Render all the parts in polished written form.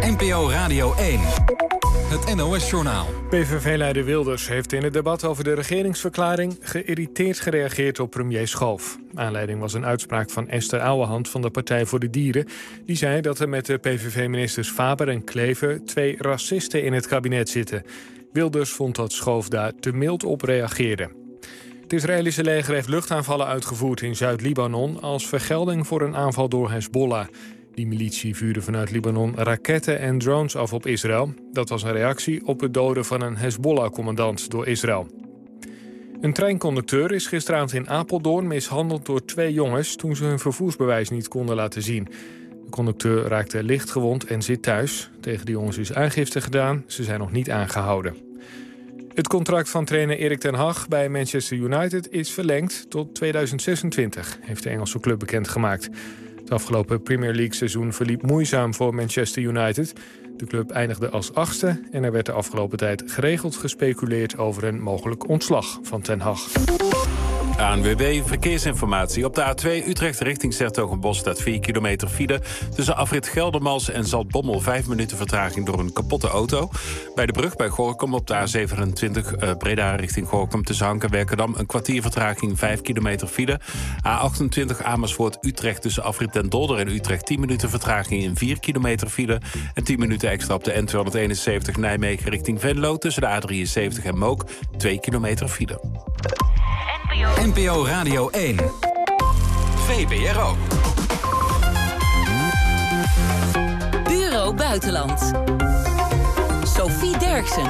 NPO Radio 1. Het NOS-journaal. PVV-leider Wilders heeft in het debat over de regeringsverklaring geïrriteerd gereageerd op premier Schoof. Aanleiding was een uitspraak van Esther Ouwehand van de Partij voor de Dieren. Die zei dat er met de PVV-ministers Faber en Klever 2 racisten in het kabinet zitten. Wilders vond dat Schoof daar te mild op reageerde. Het Israëlische leger heeft luchtaanvallen uitgevoerd in Zuid-Libanon als vergelding voor een aanval door Hezbollah. Die militie vuurde vanuit Libanon raketten en drones af op Israël. Dat was een reactie op het doden van een Hezbollah-commandant door Israël. Een treinconducteur is gisteravond in Apeldoorn mishandeld door 2 jongens toen ze hun vervoersbewijs niet konden laten zien. De conducteur raakte licht gewond en zit thuis. Tegen de jongens is aangifte gedaan. Ze zijn nog niet aangehouden. Het contract van trainer Erik ten Hag bij Manchester United is verlengd tot 2026, heeft de Engelse club bekendgemaakt. Het afgelopen Premier League seizoen verliep moeizaam voor Manchester United. De club eindigde als 8e en er werd de afgelopen tijd geregeld gespeculeerd over een mogelijk ontslag van ten Hag. ANWB Verkeersinformatie. Op de A2 Utrecht richting 's-Hertogenbosch staat 4 kilometer file. Tussen afrit Geldermals en Zaltbommel 5 minuten vertraging door een kapotte auto. Bij de brug bij Gorinchem op de A27 Breda richting Gorinchem tussen Hank en Werkendam een kwartier vertraging 5 kilometer file. A28 Amersfoort Utrecht tussen afrit Den Dolder en Utrecht 10 minuten vertraging in 4 kilometer file. En 10 minuten extra op de N271 Nijmegen richting Venlo tussen de A73 en Mook 2 kilometer file. NPO Radio 1. VPRO. Bureau Buitenland. Sophie Derksen.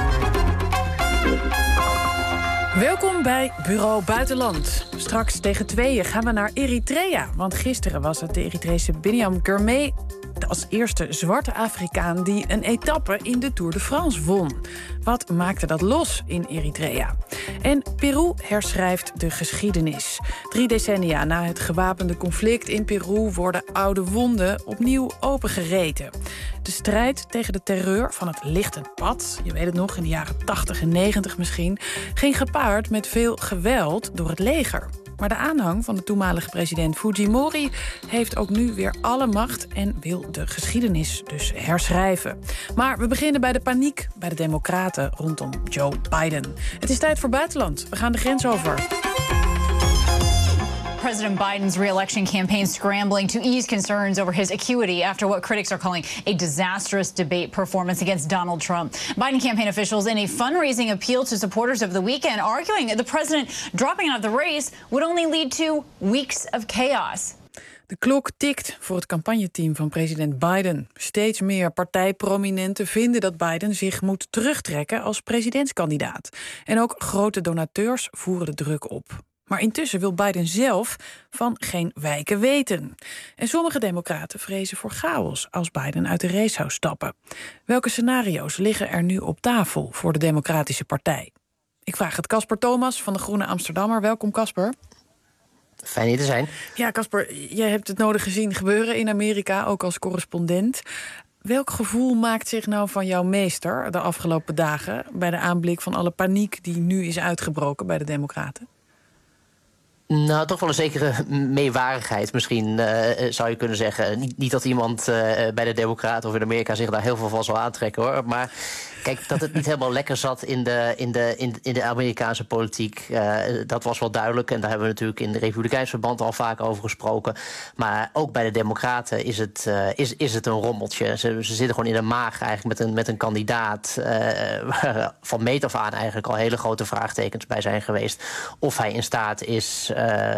Welkom bij Bureau Buitenland. Straks tegen 2 gaan we naar Eritrea. Want gisteren was het de Eritrese Binyam Girmay als eerste zwarte Afrikaan die een etappe in de Tour de France won. Wat maakte dat los in Eritrea? En Peru herschrijft de geschiedenis. 3 decennia na het gewapende conflict in Peru worden oude wonden opnieuw opengereten. De strijd tegen de terreur van het lichtend pad, je weet het nog, in de jaren 80 en 90 misschien, ging gepaard met veel geweld door het leger. Maar de aanhang van de toenmalige president Fujimori heeft ook nu weer alle macht en wil de geschiedenis dus herschrijven. Maar we beginnen bij de paniek bij de Democraten rondom Joe Biden. Het is tijd voor buitenland. We gaan de grens over. President Biden's re-election campaign scrambling to ease concerns over his acuity after what critics are calling a disastrous debate performance against Donald Trump. Biden campaign officials in a fundraising appeal to supporters over the weekend arguing that the president dropping out of the race would only lead to weeks of chaos. De klok tikt voor het campagneteam van president Biden. Steeds meer partijprominenten vinden dat Biden zich moet terugtrekken als presidentskandidaat. En ook grote donateurs voeren de druk op. Maar intussen wil Biden zelf van geen wijken weten. En sommige democraten vrezen voor chaos als Biden uit de race zou stappen. Welke scenario's liggen er nu op tafel voor de Democratische Partij? Ik vraag het Casper Thomas van de Groene Amsterdammer. Welkom, Casper. Fijn hier te zijn. Ja, Casper, jij hebt het nodig gezien gebeuren in Amerika, ook als correspondent. Welk gevoel maakt zich nou van jouw meester de afgelopen dagen bij de aanblik van alle paniek die nu is uitgebroken bij de Democraten? Nou, toch wel een zekere meewarigheid misschien, zou je kunnen zeggen. Niet dat iemand bij de Democraten of in Amerika zich daar heel veel van zal aantrekken, hoor. Maar kijk, dat het niet helemaal lekker zat in de Amerikaanse politiek, dat was wel duidelijk. En daar hebben we natuurlijk in de Republikeins verband al vaak over gesproken. Maar ook bij de Democraten is het een rommeltje. Ze zitten gewoon in de maag eigenlijk met een kandidaat waar van meet af aan eigenlijk al hele grote vraagtekens bij zijn geweest. Of hij in staat is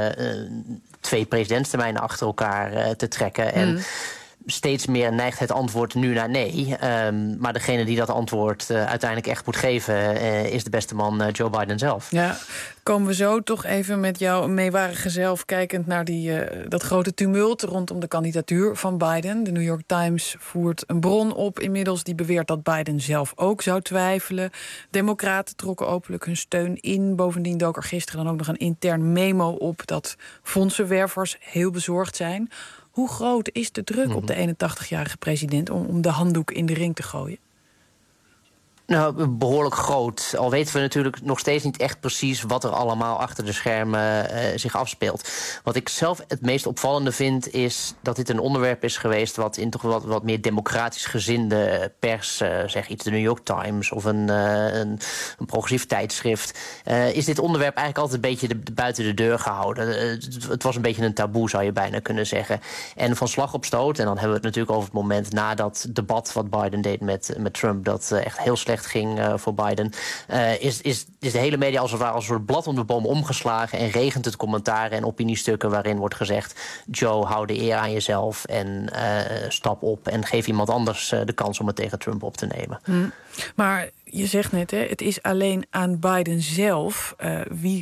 2 presidentstermijnen achter elkaar te trekken. En steeds meer neigt het antwoord nu naar nee. Maar degene die dat antwoord uiteindelijk echt moet geven is de beste man Joe Biden zelf. Ja, komen we zo toch even met jouw meewarige zelf kijkend naar dat grote tumult rondom de kandidatuur van Biden. De New York Times voert een bron op inmiddels die beweert dat Biden zelf ook zou twijfelen. Democraten trokken openlijk hun steun in. Bovendien dook er gisteren dan ook nog een intern memo op dat fondsenwervers heel bezorgd zijn. Hoe groot is de druk op de 81-jarige president om de handdoek in de ring te gooien? Nou, behoorlijk groot. Al weten we natuurlijk nog steeds niet echt precies wat er allemaal achter de schermen zich afspeelt. Wat ik zelf het meest opvallende vind, is dat dit een onderwerp is geweest wat in toch wat meer democratisch gezinde pers, zeg iets de New York Times of een progressief tijdschrift, is dit onderwerp eigenlijk altijd een beetje buiten de deur gehouden. Het was een beetje een taboe, zou je bijna kunnen zeggen. En van slag op stoot, en dan hebben we het natuurlijk over het moment na dat debat wat Biden deed met Trump, dat echt heel slecht ging voor Biden, is de hele media als het ware als een soort blad om de boom omgeslagen en regent het commentaren en opiniestukken waarin wordt gezegd: Joe, hou de eer aan jezelf en stap op en geef iemand anders de kans om het tegen Trump op te nemen. Maar je zegt net, hè, het is alleen aan Biden zelf wie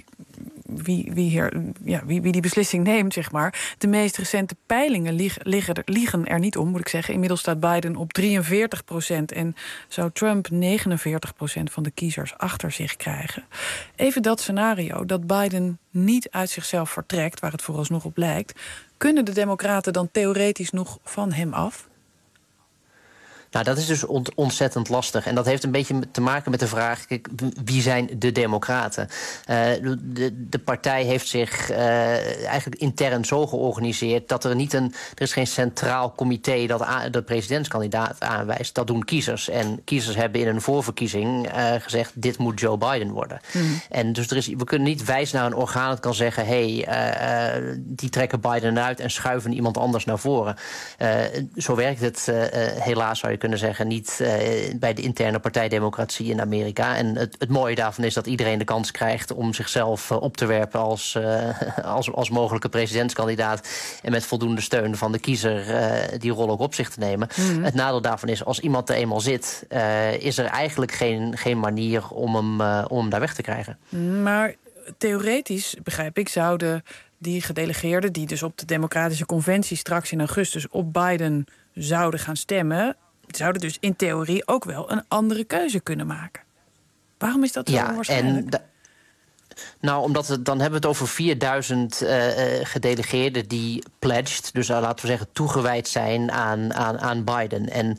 die beslissing neemt, zeg maar. De meest recente peilingen liegen er niet om, moet ik zeggen. Inmiddels staat Biden op 43% en zou Trump 49% van de kiezers achter zich krijgen. Even dat scenario, dat Biden niet uit zichzelf vertrekt, waar het vooralsnog op lijkt, kunnen de Democraten dan theoretisch nog van hem af? Nou, dat is dus ontzettend lastig. En dat heeft een beetje te maken met de vraag: kijk, wie zijn de Democraten? De partij heeft zich eigenlijk intern zo georganiseerd dat er is geen centraal comité dat de presidentskandidaat aanwijst. Dat doen kiezers. En kiezers hebben in een voorverkiezing gezegd: dit moet Joe Biden worden. En dus we kunnen niet wijzen naar een orgaan dat kan zeggen: die trekken Biden uit en schuiven iemand anders naar voren. Zo werkt het helaas, zou je kunnen zeggen, niet bij de interne partijdemocratie in Amerika. En het mooie daarvan is dat iedereen de kans krijgt om zichzelf op te werpen als mogelijke presidentskandidaat en met voldoende steun van de kiezer die rol ook op zich te nemen. Het nadeel daarvan is, als iemand er eenmaal zit, is er eigenlijk geen manier om hem daar weg te krijgen. Maar theoretisch, begrijp ik, zouden die gedelegeerden die dus op de Democratische Conventie straks in augustus op Biden zouden gaan stemmen, zouden dus in theorie ook wel een andere keuze kunnen maken. Waarom is dat zo onwaarschijnlijk? Omdat dan hebben we het over 4000 gedelegeerden die pledged, dus laten we zeggen toegewijd zijn aan Biden. En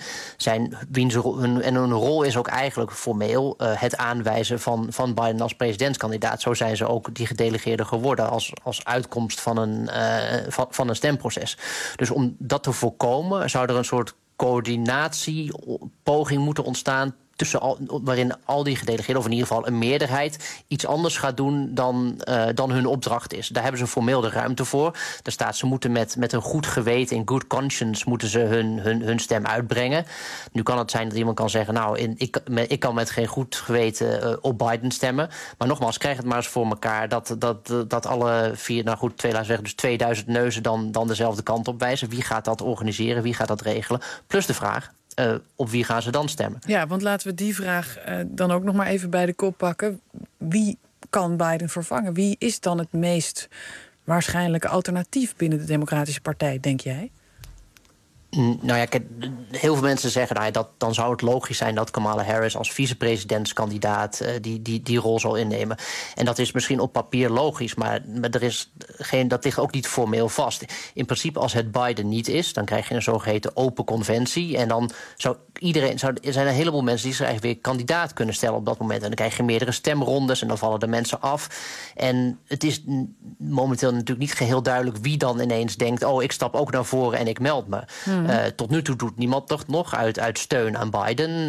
hun rol is ook eigenlijk formeel het aanwijzen van Biden als presidentskandidaat. Zo zijn ze ook die gedelegeerden geworden als uitkomst van een stemproces. Dus om dat te voorkomen zou er een soort coördinatiepoging moeten ontstaan waarin al die gedelegeerden, of in ieder geval een meerderheid, iets anders gaat doen dan hun opdracht is. Daar hebben ze formeel de ruimte voor. Daar staat, ze moeten met een goed geweten, in good conscience, moeten ze hun stem uitbrengen. Nu kan het zijn dat iemand kan zeggen, nou, ik kan met geen goed geweten op Biden stemmen. Maar nogmaals, krijg het maar eens voor elkaar dat alle dus 2000 neuzen dan dezelfde kant op wijzen. Wie gaat dat organiseren? Wie gaat dat regelen? Plus de vraag: op wie gaan ze dan stemmen? Ja, want laten we die vraag dan ook nog maar even bij de kop pakken. Wie kan Biden vervangen? Wie is dan het meest waarschijnlijke alternatief binnen de Democratische Partij, denk jij? Nou ja, heel veel mensen zeggen dan zou het logisch zijn dat Kamala Harris als vicepresidentskandidaat die rol zal innemen. En dat is misschien op papier logisch, maar dat ligt ook niet formeel vast. In principe, als het Biden niet is, dan krijg je een zogeheten open conventie. En dan er zijn een heleboel mensen die zich eigenlijk weer kandidaat kunnen stellen op dat moment. En dan krijg je meerdere stemrondes en dan vallen de mensen af. En het is momenteel natuurlijk niet geheel duidelijk wie dan ineens denkt: oh, ik stap ook naar voren en ik meld me. Tot nu toe doet niemand toch nog uit steun aan Biden.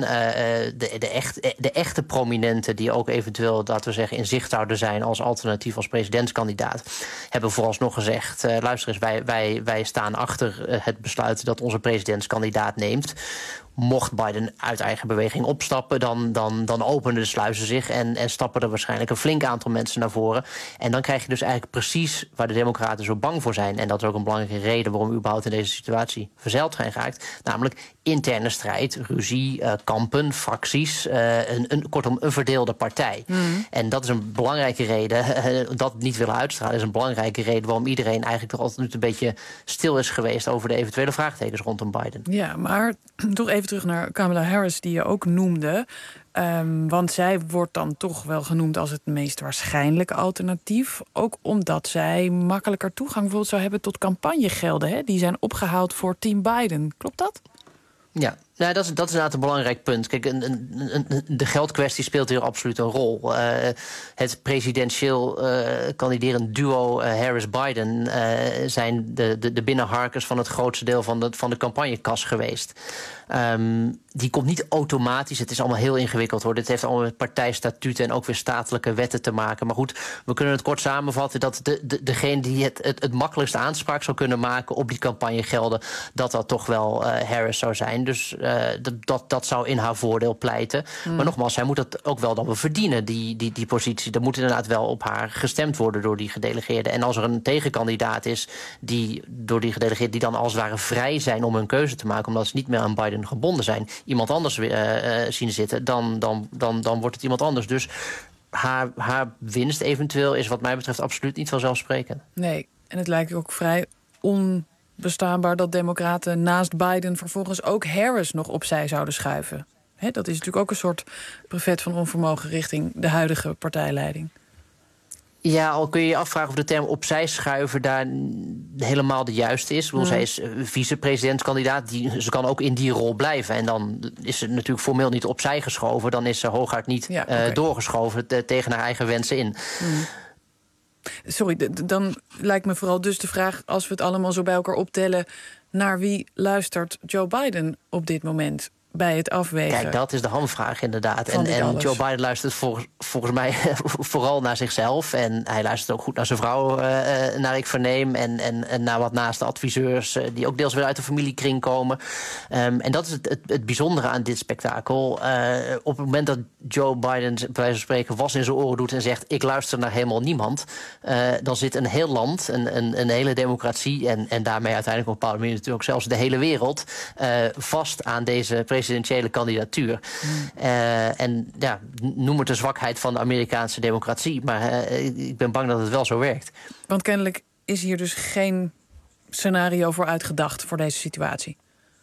De echte prominenten die ook eventueel, laten we zeggen, in zicht zouden zijn als alternatief als presidentskandidaat, hebben vooralsnog gezegd: luister eens, wij staan achter het besluit dat onze presidentskandidaat neemt. Mocht Biden uit eigen beweging opstappen, dan openen de sluizen zich en stappen er waarschijnlijk een flink aantal mensen naar voren. En dan krijg je dus eigenlijk precies waar de Democraten zo bang voor zijn. En dat is ook een belangrijke reden waarom we überhaupt in deze situatie verzeild zijn geraakt. Namelijk interne strijd, ruzie, kampen, fracties. Kortom, een verdeelde partij. En dat is een belangrijke reden. Dat niet willen uitstralen is een belangrijke reden waarom iedereen eigenlijk toch altijd een beetje stil is geweest over de eventuele vraagtekens rondom Biden. Ja, maar toch even terug naar Kamala Harris, die je ook noemde. Want zij wordt dan toch wel genoemd als het meest waarschijnlijke alternatief. Ook omdat zij makkelijker toegang bijvoorbeeld zou hebben tot campagnegelden. Hè? Die zijn opgehaald voor Team Biden. Klopt dat? Ja, Nou, dat is inderdaad een belangrijk punt. Kijk, de geldkwestie speelt hier absoluut een rol. Het presidentieel kandiderend duo Harris-Biden zijn de binnenharkers van het grootste deel van de campagnekas geweest. Die komt niet automatisch. Het is allemaal heel ingewikkeld, hoor. Dit heeft allemaal met partijstatuten en ook weer statelijke wetten te maken. Maar goed, we kunnen het kort samenvatten dat degene die het makkelijkst aanspraak zou kunnen maken op die campagnegelden, dat toch wel Harris zou zijn. Dus dat zou in haar voordeel pleiten. Maar nogmaals, zij moet dat ook wel dan wel verdienen, die positie. Er moet inderdaad wel op haar gestemd worden door die gedelegeerden. En als er een tegenkandidaat is die door die gedelegeerden die dan als het ware vrij zijn om hun keuze te maken, omdat ze niet meer aan Biden gebonden zijn, iemand anders zien zitten, dan wordt het iemand anders. Dus haar winst eventueel is wat mij betreft absoluut niet vanzelfsprekend. Nee, en het lijkt ook vrij onbestaanbaar dat democraten naast Biden vervolgens ook Harris nog opzij zouden schuiven. Dat is natuurlijk ook een soort brevet van onvermogen richting de huidige partijleiding. Ja, al kun je je afvragen of de term opzij schuiven daar helemaal de juiste is. Zij is vicepresidentskandidaat. Ze kan ook in die rol blijven. En dan is ze natuurlijk formeel niet opzij geschoven. Dan is ze hooguit niet doorgeschoven tegen haar eigen wensen in. Sorry, dan lijkt me vooral dus de vraag, als we het allemaal zo bij elkaar optellen, naar wie luistert Joe Biden op dit moment bij het afwegen? Kijk, dat is de hamvraag inderdaad. En Joe Biden luistert volgens mij vooral naar zichzelf. En hij luistert ook goed naar zijn vrouw, naar ik verneem. En naar wat naaste adviseurs die ook deels weer uit de familiekring komen. En dat is het bijzondere aan dit spektakel. Op het moment dat Joe Biden, bij wijze van spreken, was in zijn oren doet en zegt, ik luister naar helemaal niemand, dan zit een heel land, een hele democratie en daarmee uiteindelijk op een bepaalde manier natuurlijk ook zelfs de hele wereld vast aan deze presidentiële kandidatuur. En ja, noem het de zwakheid van de Amerikaanse democratie, maar ik ben bang dat het wel zo werkt. Want kennelijk is hier dus geen scenario voor uitgedacht voor deze situatie.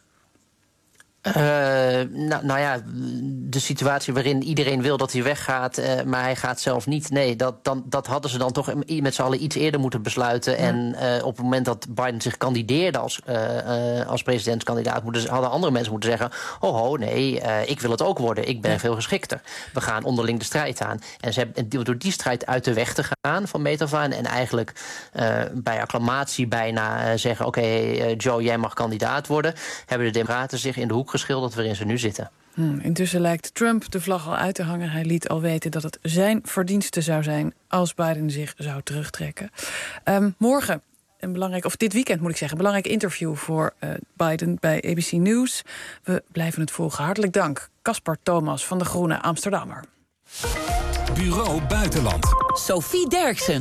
Nou ja, de situatie waarin iedereen wil dat hij weggaat, maar hij gaat zelf niet. Nee, dat hadden ze dan toch met z'n allen iets eerder moeten besluiten. Ja. En op het moment dat Biden zich kandideerde als presidentskandidaat, hadden andere mensen moeten zeggen, nee, ik wil het ook worden. Ik ben veel geschikter. We gaan onderling de strijd aan. En ze hebben door die strijd uit de weg te gaan van meet af aan en eigenlijk bij acclamatie bijna zeggen, oké, Joe, jij mag kandidaat worden, hebben de democraten zich in de hoek geschilderd waarin ze nu zitten. Intussen lijkt Trump de vlag al uit te hangen. Hij liet al weten dat het zijn verdienste zou zijn als Biden zich zou terugtrekken. Morgen dit weekend moet ik zeggen, een belangrijk interview voor Biden bij ABC News. We blijven het volgen. Hartelijk dank, Caspar Thomas van de Groene Amsterdammer. Bureau Buitenland. Sophie Derksen.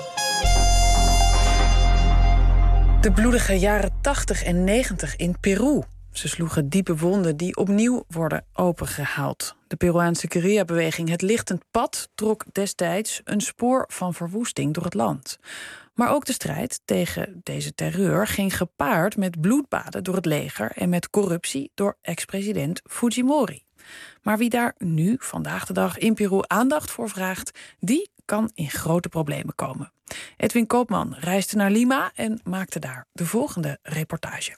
De bloedige jaren 80 en 90 in Peru. Ze sloegen diepe wonden die opnieuw worden opengehaald. De Peruaanse guerrilla-beweging Het Lichtend Pad trok destijds een spoor van verwoesting door het land. Maar ook de strijd tegen deze terreur ging gepaard met bloedbaden door het leger en met corruptie door ex-president Fujimori. Maar wie daar nu, vandaag de dag, in Peru aandacht voor vraagt, die kan in grote problemen komen. Edwin Koopman reisde naar Lima en maakte daar de volgende reportage.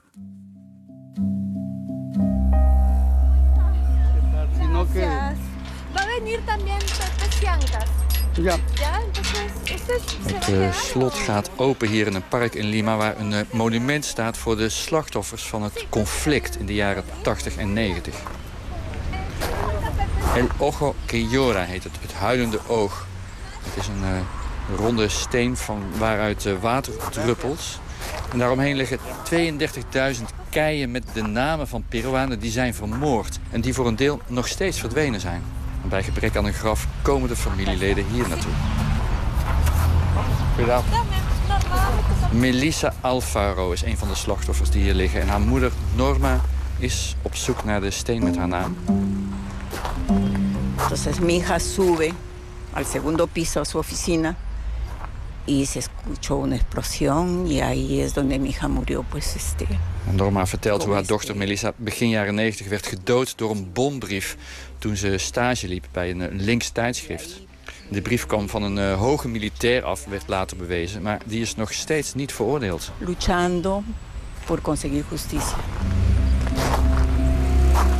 Het slot gaat open hier in een park in Lima, waar een monument staat voor de slachtoffers van het conflict in de jaren 80 en 90. El Ojo que Llora heet het huilende oog. Het is een ronde steen van waaruit water druppelt. En daaromheen liggen 32.000 keien met de namen van Peruanen die zijn vermoord. En die voor een deel nog steeds verdwenen zijn. En bij gebrek aan een graf komen de familieleden hier naartoe. Goedendag. Melissa Alfaro is een van de slachtoffers die hier liggen. En haar moeder Norma is op zoek naar de steen met haar naam. Entonces mi hija sube al segundo piso a su oficina y se escuchó una explosión y ahí es donde mi hija murió, pues Norma vertelt hoe haar dochter Melissa begin jaren 90 werd gedood door een bombrief toen ze stage liep bij een links tijdschrift. De brief kwam van een hoge militair af, werd later bewezen, maar die is nog steeds niet veroordeeld. Luchando por conseguir justicia.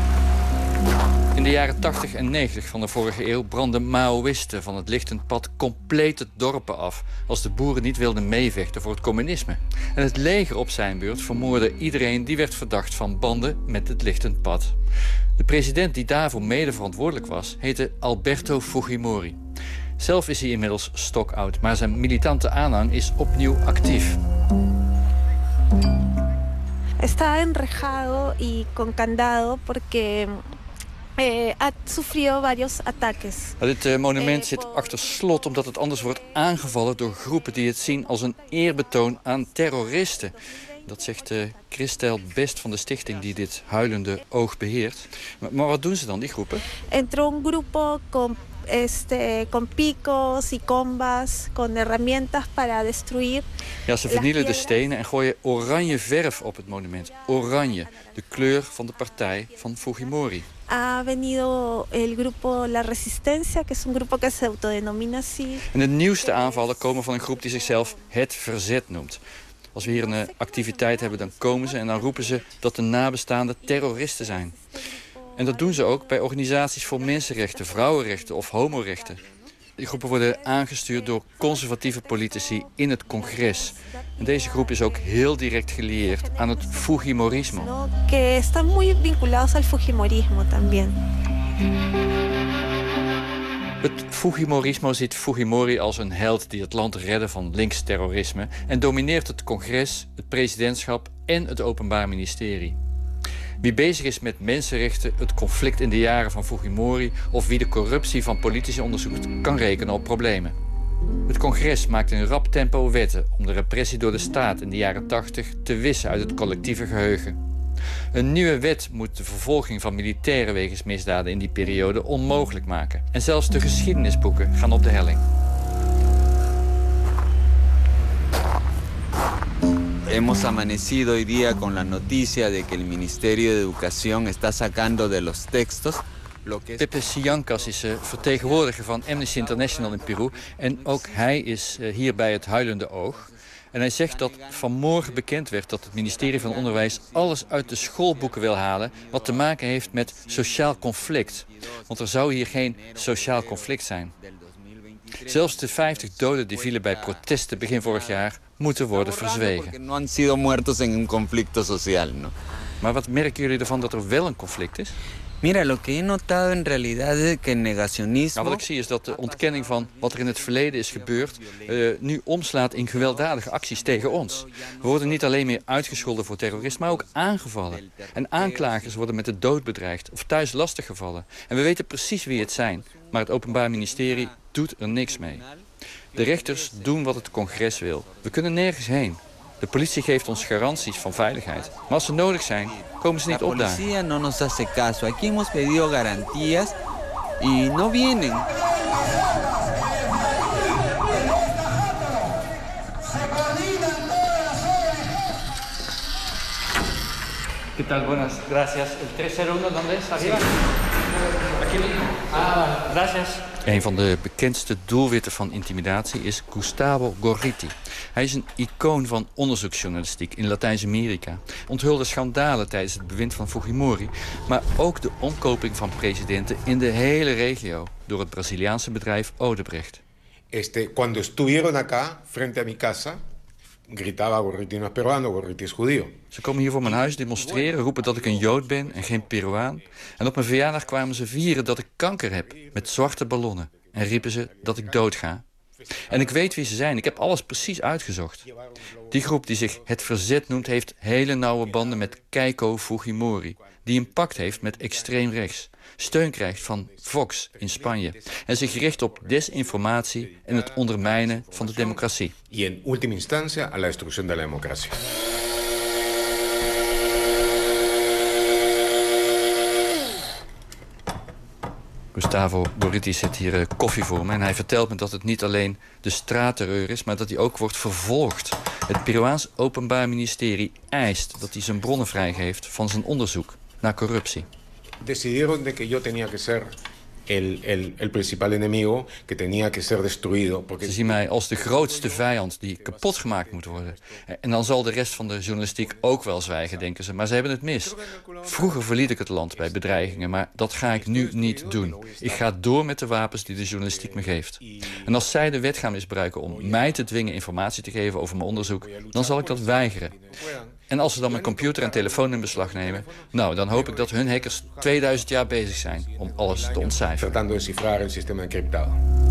de jaren 80 en 90 van de vorige eeuw brandden Maoïsten van het lichtend pad complete dorpen af als de boeren niet wilden meevechten voor het communisme. En het leger op zijn beurt vermoordde iedereen die werd verdacht van banden met het lichtend pad. De president die daarvoor mede verantwoordelijk was, heette Alberto Fujimori. Zelf is hij inmiddels stokoud, maar zijn militante aanhang is opnieuw actief. Está enrejado y con candado porque ha sufrido varios ataques. Dit monument zit achter slot omdat het anders wordt aangevallen door groepen die het zien als een eerbetoon aan terroristen. Dat zegt Christel Best van de stichting die dit huilende oog beheert. Maar wat doen ze dan, die groepen? Entró un grupo con picos y combas, con herramientas para destruir. Ja, ze vernielen de stenen en gooien oranje verf op het monument. Oranje, de kleur van de partij van Fujimori. Ha venido el grupo La Resistencia, que es un grupo que se autodenomina así. En de nieuwste aanvallen komen van een groep die zichzelf Het Verzet noemt. Als we hier een activiteit hebben, dan komen ze en dan roepen ze dat de nabestaanden terroristen zijn. En dat doen ze ook bij organisaties voor mensenrechten, vrouwenrechten of homorechten. Die groepen worden aangestuurd door conservatieve politici in het congres. En deze groep is ook heel direct gelieerd aan het Fujimorismo. Que están muy vinculados al Fujimorismo también. Het Fujimorismo ziet Fujimori als een held die het land redde van linksterrorisme en domineert het congres, het presidentschap en het Openbaar Ministerie. Wie bezig is met mensenrechten, het conflict in de jaren van Fujimori of wie de corruptie van politici onderzoekt, kan rekenen op problemen. Het congres maakt in rap tempo wetten om de repressie door de staat in de jaren 80 te wissen uit het collectieve geheugen. Een nieuwe wet moet de vervolging van militairen wegens misdaden in die periode onmogelijk maken. En zelfs de geschiedenisboeken gaan op de helling. Hemos amanecido hoy día con la noticia de que el Ministerio de Educación está sacando de los textos. Pepe Siancas is vertegenwoordiger van Amnesty International in Peru. En ook hij is hier bij het huilende oog. En hij zegt dat vanmorgen bekend werd dat het ministerie van Onderwijs alles uit de schoolboeken wil halen wat te maken heeft met sociaal conflict. Want er zou hier geen sociaal conflict zijn. Zelfs de 50 doden die vielen bij protesten begin vorig jaar moeten worden verzwegen. Maar wat merken jullie ervan dat er wel een conflict is? Mira, lo que he notado en realidad es que el negacionismo... Nou, wat ik zie is dat de ontkenning van wat er in het verleden is gebeurd nu omslaat in gewelddadige acties tegen ons. We worden niet alleen meer uitgescholden voor terrorisme, maar ook aangevallen. En aanklagers worden met de dood bedreigd of thuis lastiggevallen. En we weten precies wie het zijn, maar het Openbaar Ministerie doet er niks mee. De rechters doen wat het congres wil. We kunnen nergens heen. De politie geeft ons garanties van veiligheid. Maar als ze nodig zijn, komen ze niet opdagen. La policía no nos hace caso. Aquí hemos pedido garantías y no vienen. ¿Qué tal? Buenas, gracias. El 301, ¿dónde es? Arriba. Aquí. Ah, gracias. Een van de bekendste doelwitten van intimidatie is Gustavo Gorriti. Hij is een icoon van onderzoeksjournalistiek in Latijns-Amerika. Onthulde schandalen tijdens het bewind van Fujimori, maar ook de omkoping van presidenten in de hele regio door het Braziliaanse bedrijf Odebrecht. Cuando estuvieron acá, frente a mi casa, gritaba Gorriti no es peruano, Gorriti es judío. Ze komen hier voor mijn huis demonstreren, roepen dat ik een Jood ben en geen Peruaan. En op mijn verjaardag kwamen ze vieren dat ik kanker heb, met zwarte ballonnen. En riepen ze dat ik doodga. En ik weet wie ze zijn, ik heb alles precies uitgezocht. Die groep die zich Het Verzet noemt, heeft hele nauwe banden met Keiko Fujimori, die een pact heeft met extreem rechts. Steun krijgt van Vox in Spanje. En zich richt op desinformatie en het ondermijnen van de democratie. Y en última instancia a la destrucción de la democracia. Gustavo Gorriti zit hier koffie voor me en hij vertelt me dat het niet alleen de straatterreur is, maar dat hij ook wordt vervolgd. Het Peruaans Openbaar Ministerie eist dat hij zijn bronnen vrijgeeft van zijn onderzoek naar corruptie. Decidieron de que yo tenía que ser el principal enemigo que tenía que ser destruido. Ze zien mij als de grootste vijand die kapot gemaakt moet worden. En dan zal de rest van de journalistiek ook wel zwijgen, denken ze. Maar ze hebben het mis. Vroeger verliet ik het land bij bedreigingen, maar dat ga ik nu niet doen. Ik ga door met de wapens die de journalistiek me geeft. En als zij de wet gaan misbruiken om mij te dwingen informatie te geven over mijn onderzoek, dan zal ik dat weigeren. En als ze dan mijn computer en telefoon in beslag nemen, nou, dan hoop ik dat hun hackers 2000 jaar bezig zijn om alles te ontcijferen. Tratando de descifrar el sistema encriptado.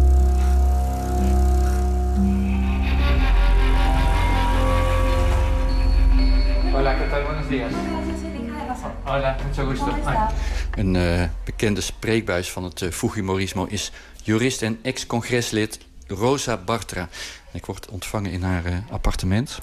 Hola, ¿qué tal? Buenos días. Hola, mucho gusto. Een bekende spreekbuis van het Fujimorismo is jurist en ex-congreslid Rosa Bartra. Ik word ontvangen in haar appartement.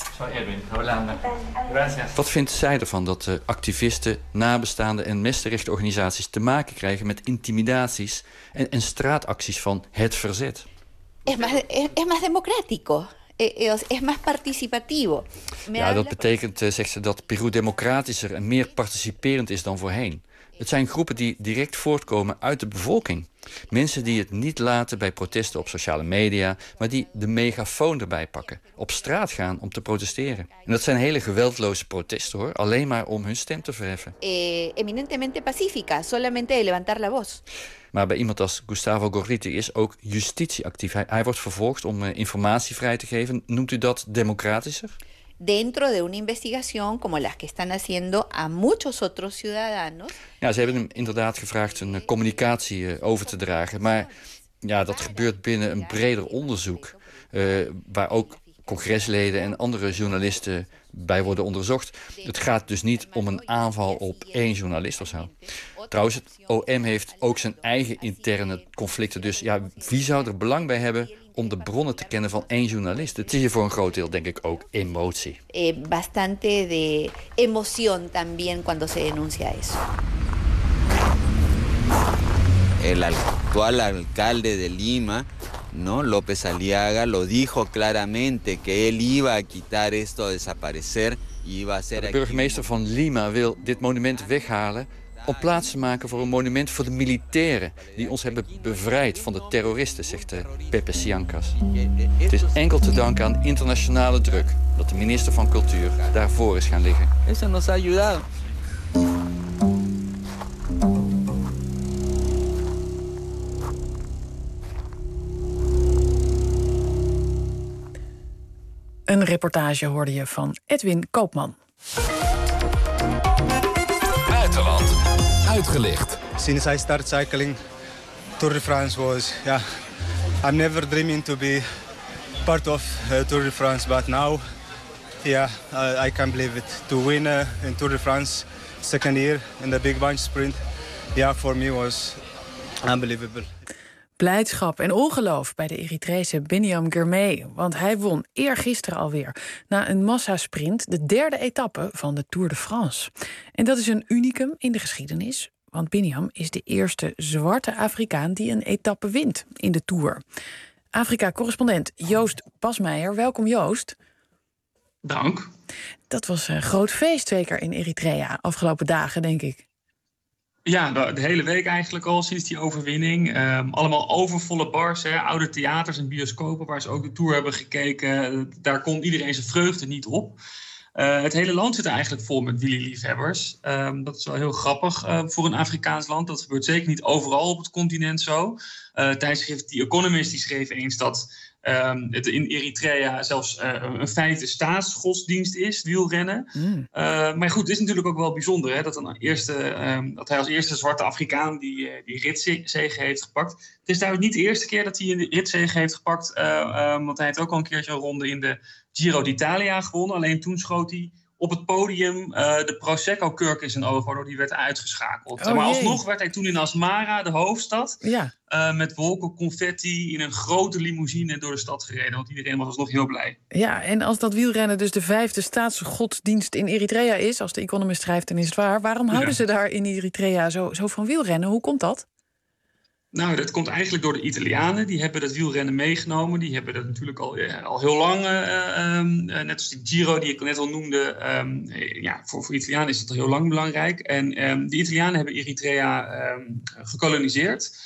Wat vindt zij ervan dat activisten, nabestaanden en mensenrechtenorganisaties te maken krijgen met intimidaties en straatacties van het verzet? Es más democrático. Es más participativo. Ja, dat betekent, zegt ze, dat Peru democratischer en meer participerend is dan voorheen. Het zijn groepen die direct voortkomen uit de bevolking. Mensen die het niet laten bij protesten op sociale media, maar die de megafoon erbij pakken. Op straat gaan om te protesteren. En dat zijn hele geweldloze protesten, hoor. Alleen maar om hun stem te verheffen. Eminentemente pacífica, solamente de levantar la voz. Maar bij iemand als Gustavo Gorriti is ook justitie actief. Hij wordt vervolgd om informatie vrij te geven. Noemt u dat democratischer? Dentro de una investigación como las que están haciendo a muchos otros ciudadanos. Ja, ze hebben hem inderdaad gevraagd een communicatie over te dragen. Maar ja, dat gebeurt binnen een breder onderzoek. Waar ook congresleden en andere journalisten bij worden onderzocht. Het gaat dus niet om een aanval op één journalist of zo. Trouwens, het OM heeft ook zijn eigen interne conflicten. Dus ja, wie zou er belang bij hebben om de bronnen te kennen van één journalist? Het is hier voor een groot deel, denk ik, ook emotie. Bastante de emoción también cuando se denuncia eso. El actual alcalde de Lima, ¿no? López Aliaga, lo dijo claramente que él iba a quitar esto, a desaparecer y iba a hacer. De burgemeester van Lima wil dit monument weghalen om plaats te maken voor een monument voor de militairen die ons hebben bevrijd van de terroristen, zegt Pepe Siancas. Het is enkel te danken aan internationale druk dat de minister van Cultuur daarvoor is gaan liggen. Eso nos ha ayudado. Een reportage hoorde je van Edwin Koopman. Buitenland uitgelicht. Since I started cycling, Tour de France was, I'm never dreaming to be part of Tour de France, but now, I can't believe it. To win in Tour de France, second year in the big bunch sprint, for me was unbelievable. Blijdschap en ongeloof bij de Eritrese Biniam Girmay. Want hij won eergisteren alweer na een massasprint de derde etappe van de Tour de France. En dat is een unicum in de geschiedenis. Want Biniam is de eerste zwarte Afrikaan die een etappe wint in de Tour. Afrika-correspondent Joost Pasmeijer. Welkom Joost. Dank. Dat was een groot feest, zeker in Eritrea, afgelopen dagen, denk ik. Ja, de hele week eigenlijk al, sinds die overwinning. Allemaal overvolle bars, oude theaters en bioscopen waar ze ook de Tour hebben gekeken. Daar kon iedereen zijn vreugde niet op. Het hele land zit er eigenlijk vol met wielerliefhebbers. Dat is wel heel grappig voor een Afrikaans land. Dat gebeurt zeker niet overal op het continent zo. Tijdschrift The Economist die schreef eens dat het in Eritrea zelfs een feit staatsgodsdienst is, wielrennen. Maar goed, het is natuurlijk ook wel bijzonder hè, dat hij als eerste zwarte Afrikaan die ritzege heeft gepakt. Het is trouwens niet de eerste keer dat hij een ritzege heeft gepakt, want hij heeft ook al een keertje een ronde in de Giro d'Italia gewonnen. Alleen toen schoot hij op het podium de Prosecco-kurk in zijn oog, waardoor hij werd uitgeschakeld. Maar alsnog werd hij toen in Asmara, de hoofdstad, met wolken confetti in een grote limousine door de stad gereden. Want iedereen was alsnog heel blij. Ja, en als dat wielrennen dus de 5e staatsgodsdienst in Eritrea is, als de Economist schrijft, dan is het waar. Waarom houden ze daar in Eritrea zo van wielrennen? Hoe komt dat? Nou, dat komt eigenlijk door de Italianen. Die hebben dat wielrennen meegenomen. Die hebben dat natuurlijk al heel lang, net als die Giro die ik net al noemde. Voor Italianen is dat al heel lang belangrijk. En de Italianen hebben Eritrea gekoloniseerd.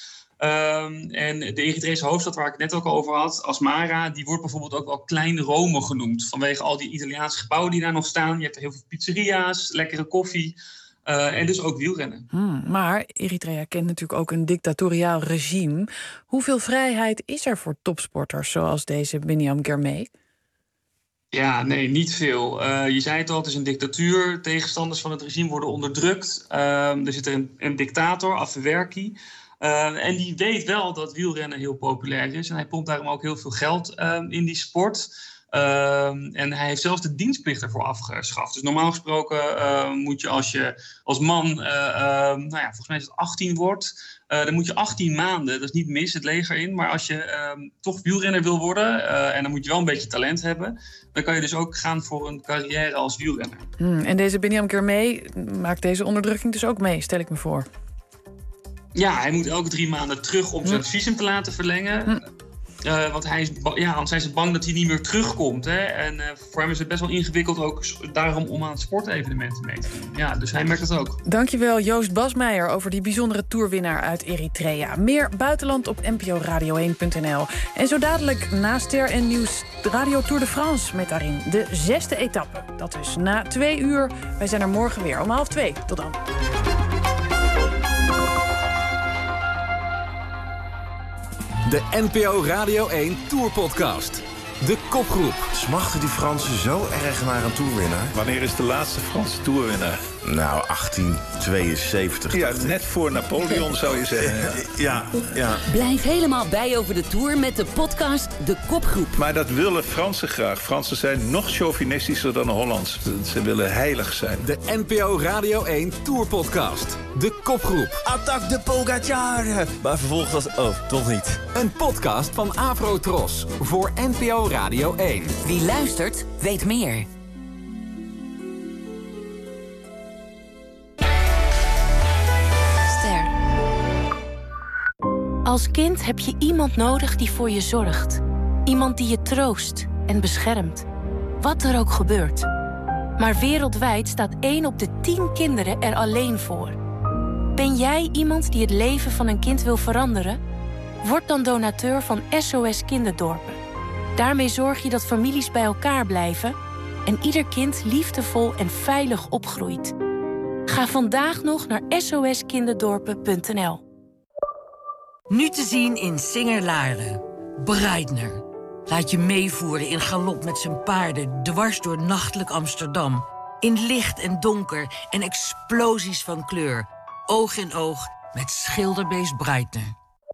En de Eritrese hoofdstad waar ik het net ook over had, Asmara, die wordt bijvoorbeeld ook wel Klein Rome genoemd. Vanwege al die Italiaanse gebouwen die daar nog staan. Je hebt er heel veel pizzeria's, lekkere koffie en dus ook wielrennen. Maar Eritrea kent natuurlijk ook een dictatoriaal regime. Hoeveel vrijheid is er voor topsporters zoals deze Biniam Girmay? Ja, nee, niet veel. Je zei het al, het is een dictatuur. Tegenstanders van het regime worden onderdrukt. Er zit een dictator, Afwerki. En die weet wel dat wielrennen heel populair is. En hij pompt daarom ook heel veel geld in die sport. En hij heeft zelfs de dienstplicht ervoor afgeschaft. Dus normaal gesproken moet je als man, volgens mij is het 18 wordt, dan moet je 18 maanden, dat is niet mis, het leger in. Maar als je toch wielrenner wil worden, en dan moet je wel een beetje talent hebben, dan kan je dus ook gaan voor een carrière als wielrenner. En deze Biniam Girmay maakt deze onderdrukking dus ook mee, stel ik me voor. Ja, hij moet elke 3 maanden terug om zijn visum te laten verlengen. Want anders zijn ze bang dat hij niet meer terugkomt. Hè? En voor hem is het best wel ingewikkeld ook daarom om aan sportevenementen mee te doen. Ja, dus hij merkt het ook. Dankjewel Joost Basmeijer over die bijzondere toerwinnaar uit Eritrea. Meer buitenland op nporadio1.nl. En zo dadelijk na Ster en Nieuws Radio Tour de France met daarin de 6e etappe. Dat dus na 2 uur. Wij zijn er morgen weer om 1:30. Tot dan. De NPO Radio 1 Tourpodcast. De kopgroep. Smachten die Fransen zo erg naar een toerwinnaar? Wanneer is de laatste Franse toerwinnaar? Nou, 1872. Ja, net voor Napoleon zou je zeggen. Ja. Blijf helemaal bij over de Tour met de podcast De Kopgroep. Maar dat willen Fransen graag. Fransen zijn nog chauvinistischer dan de Hollands. Ze willen heilig zijn. De NPO Radio 1 Tourpodcast. De kopgroep. Attaque de Pogacar. Maar vervolgens was... Oh, toch niet. Een podcast van Afrotros. Voor NPO Radio 1. Wie luistert, weet meer. Als kind heb je iemand nodig die voor je zorgt. Iemand die je troost en beschermt. Wat er ook gebeurt. Maar wereldwijd staat 1 op de 10 kinderen er alleen voor. Ben jij iemand die het leven van een kind wil veranderen? Word dan donateur van SOS Kinderdorpen. Daarmee zorg je dat families bij elkaar blijven en ieder kind liefdevol en veilig opgroeit. Ga vandaag nog naar soskinderdorpen.nl. Nu te zien in Singer-Laren. Breitner. Laat je meevoeren in galop met zijn paarden dwars door nachtelijk Amsterdam. In licht en donker en explosies van kleur. Oog in oog met schilderbeest Breitner.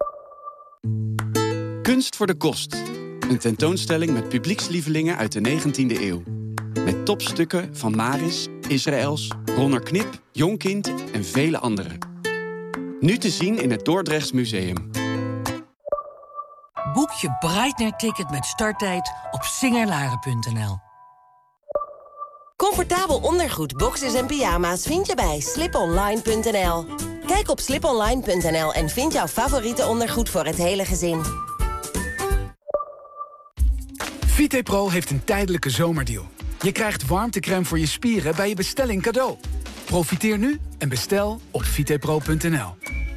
Kunst voor de kost. Een tentoonstelling met publiekslievelingen uit de 19e eeuw. Met topstukken van Maris, Israëls, Ronner Knip, Jonkind en vele anderen. Nu te zien in het Dordrechts Museum. Boek je Breitner-ticket met starttijd op singerlaren.nl. Comfortabel ondergoed, boxers en pyjama's vind je bij sliponline.nl. Kijk op sliponline.nl en vind jouw favoriete ondergoed voor het hele gezin. Vitepro heeft een tijdelijke zomerdeal. Je krijgt warmtecrème voor je spieren bij je bestelling cadeau. Profiteer nu en bestel op vitepro.nl.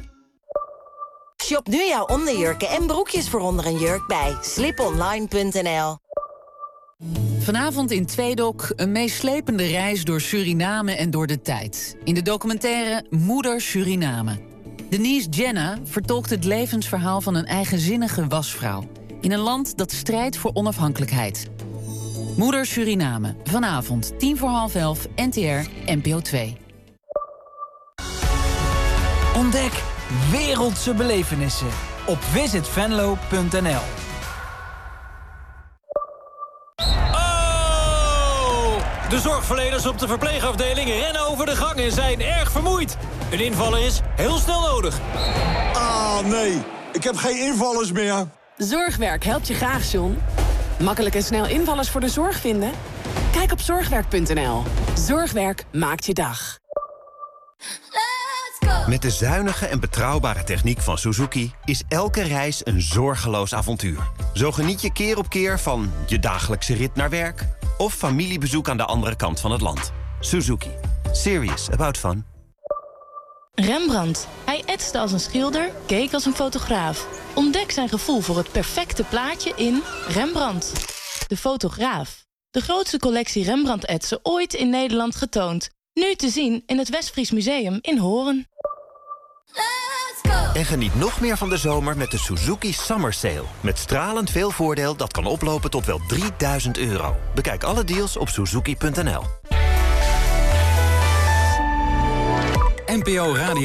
Shop nu jouw onderjurken en broekjes voor onder een jurk bij sliponline.nl. Vanavond in Tweedok een meeslepende reis door Suriname en door de tijd. In de documentaire Moeder Suriname. Denise Jenna vertolkt het levensverhaal van een eigenzinnige wasvrouw. In een land dat strijdt voor onafhankelijkheid. Moeder Suriname. Vanavond 11:10, NTR, NPO 2. Ontdek wereldse belevenissen op visitvenlo.nl. De zorgverleners op de verpleegafdeling rennen over de gang en zijn erg vermoeid. Een invaller is heel snel nodig. Ah, nee. Ik heb geen invallers meer. Zorgwerk helpt je graag, John. Makkelijk en snel invallers voor de zorg vinden? Kijk op zorgwerk.nl. Zorgwerk maakt je dag. Met de zuinige en betrouwbare techniek van Suzuki is elke reis een zorgeloos avontuur. Zo geniet je keer op keer van je dagelijkse rit naar werk of familiebezoek aan de andere kant van het land. Suzuki. Serious about fun. Rembrandt. Hij etste als een schilder, keek als een fotograaf. Ontdek zijn gevoel voor het perfecte plaatje in Rembrandt. De fotograaf. De grootste collectie Rembrandt-etsen ooit in Nederland getoond. Nu te zien in het Westfries Museum in Hoorn. En geniet nog meer van de zomer met de Suzuki Summer Sale. Met stralend veel voordeel dat kan oplopen tot wel €3000. Bekijk alle deals op suzuki.nl. NPO Radio